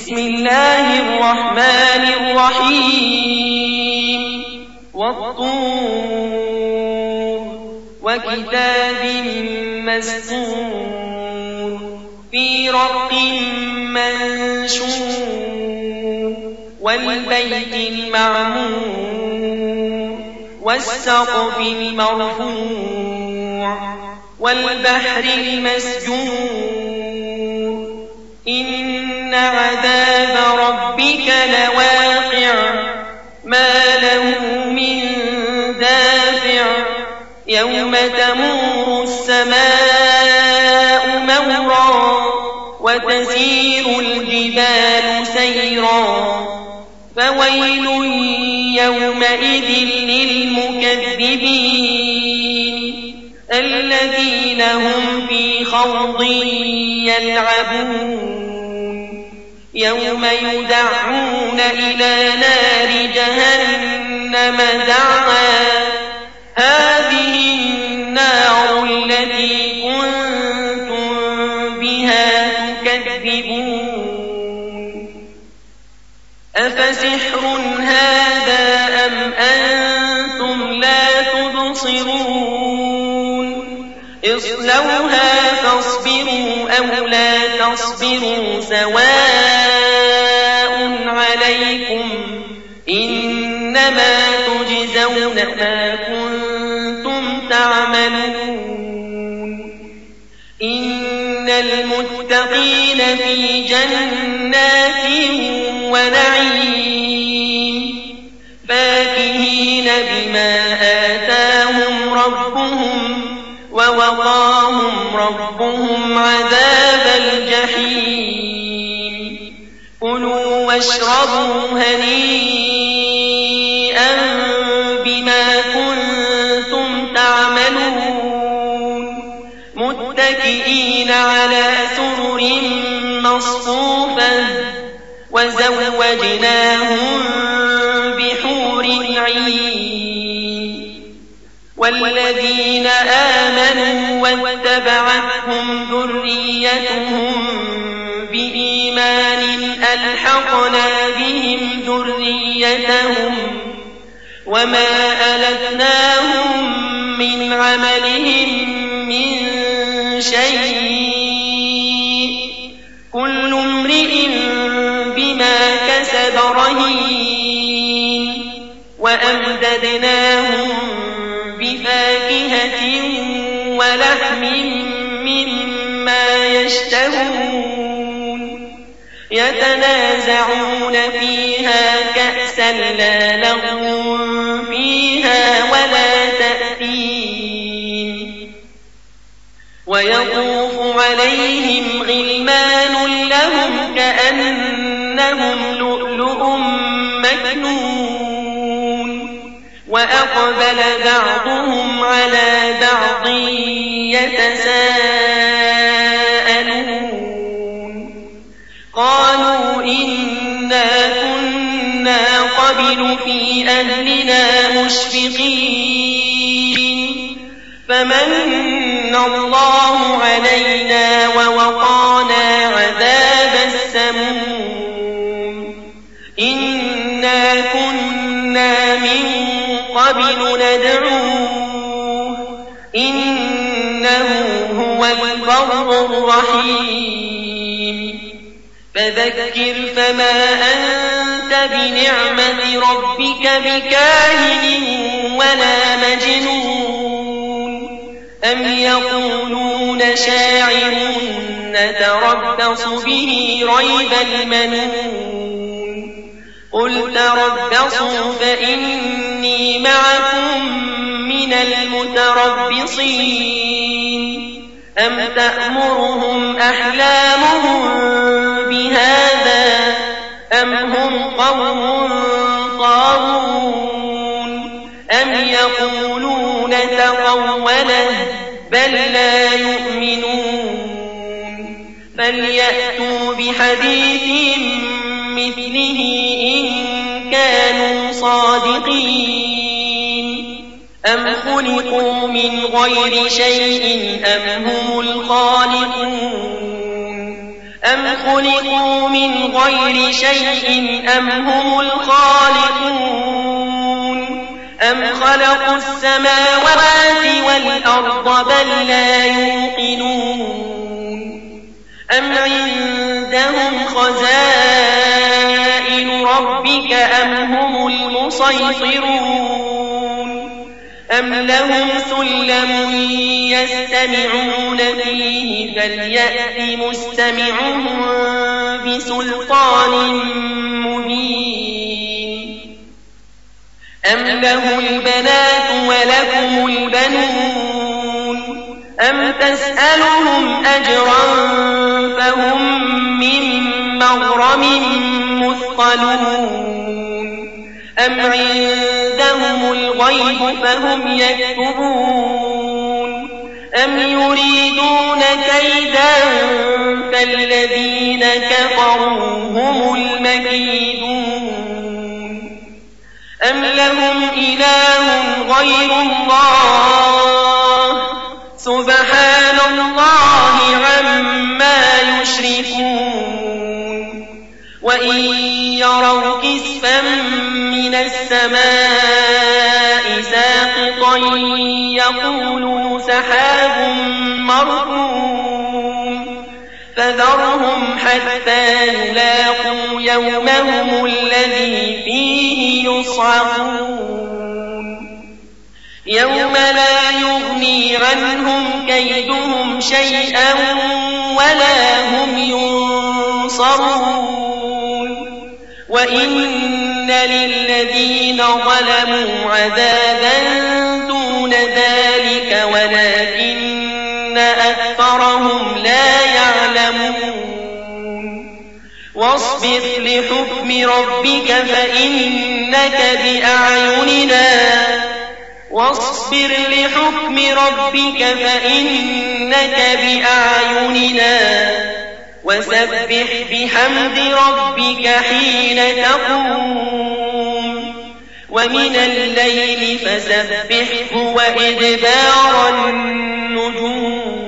بسم الله الرحمن الرحيم والطور وكتاب مسطور في رق منشور والبيت المعمور والسقف المرفوع والبحر المسجور إن عذاب ربك لواقع ما له من دافع يوم تمور السماء مورا وتسير الجبال سيرا فويل يومئذ للمكذبين الذين هم في خوض يلعبون يوم يدعون إلى نار جهنم دعا هذه النار التي كنتم بها تكذبون أفسحر هذا أم أنتم لا تبصرون اصلوها فاصبروا أو لا تصبروا سواء عليكم إنما تجزون ما كنتم تعملون إن المتقين في جنات ونعيم فاكهين بما آتاهم ربهم ووقاهم ربهم عذاب الجحيم كلوا واشربوا هنيئا بما كنتم تعملون متكئين على سرر مصفوفة وزوجناهم بحور عين والذين آمنوا واتبعتهم ذريتهم بإيمان ألحقنا بهم ذريتهم وما ألتناهم من عملهم من شيء كل امرئ بما كسب رهين وأمددناهم بفاكهة ولحم مما يشتهون يتنازعون فيها كأسا لا لغو فيها ولا تأثيم ويطوف عليهم غلمان لهم كأنهم لؤلؤ مكنون وأقبل بعضهم على بعض يتساءلون قالوا إنا كنا قبل في أهلنا مشفقين فمن الله علينا ووقانا عذاب السموم إنا كنا من قبل ندعوه إنه هو البر الرحيم فذكر فما أنت بنعمة ربك بكاهن ولا مجنون أم يقولون شاعر نتربص به ريب المنون قل تربصوا فإني معكم من المتربصين أم تأمرهم أحلامهم بهذا أم هم قوم طاغون أم يقولون تقوله بل لا يؤمنون فليأتوا بحديث مثله إن كانوا صادقين أم خلقوا من غير شيء أم هم الخالقون أم خلقوا من غير شيء أم هم الخالقون أم خلقوا السماوات والأرض بل لا يوقنون أم عندهم خزائن ربك أم هم المسيطرون أم لهم سلم يستمعون فيه فليأت مستمعهم بسلطان مبين أم له البنات ولكم البنون أم تسألهم أجرا فهم من مغرم مثقلون أم عندهم الغيب فهم يكتبون أم يريدون كيدا فالذين كفروا هم المكيدون أم لهم إله غير الله سبحان الله عما يشركون وإن يروا كسفا من السماء ساقطا يقولوا سحاب مركوم فذرهم حتى يلاقوا يومهم الذي فيه يصعقون يوم لا يغني عنهم كيدهم شيئا ولا هم ينصرون وإن للذين ظلموا عذابا دون ذلك ولكن أكثرهم لا يعلمون واصبر لحكم ربك فإنك بأعيننا وسبح بحمد ربك حين تقوم ومن الليل فسبحه وإدبار النجوم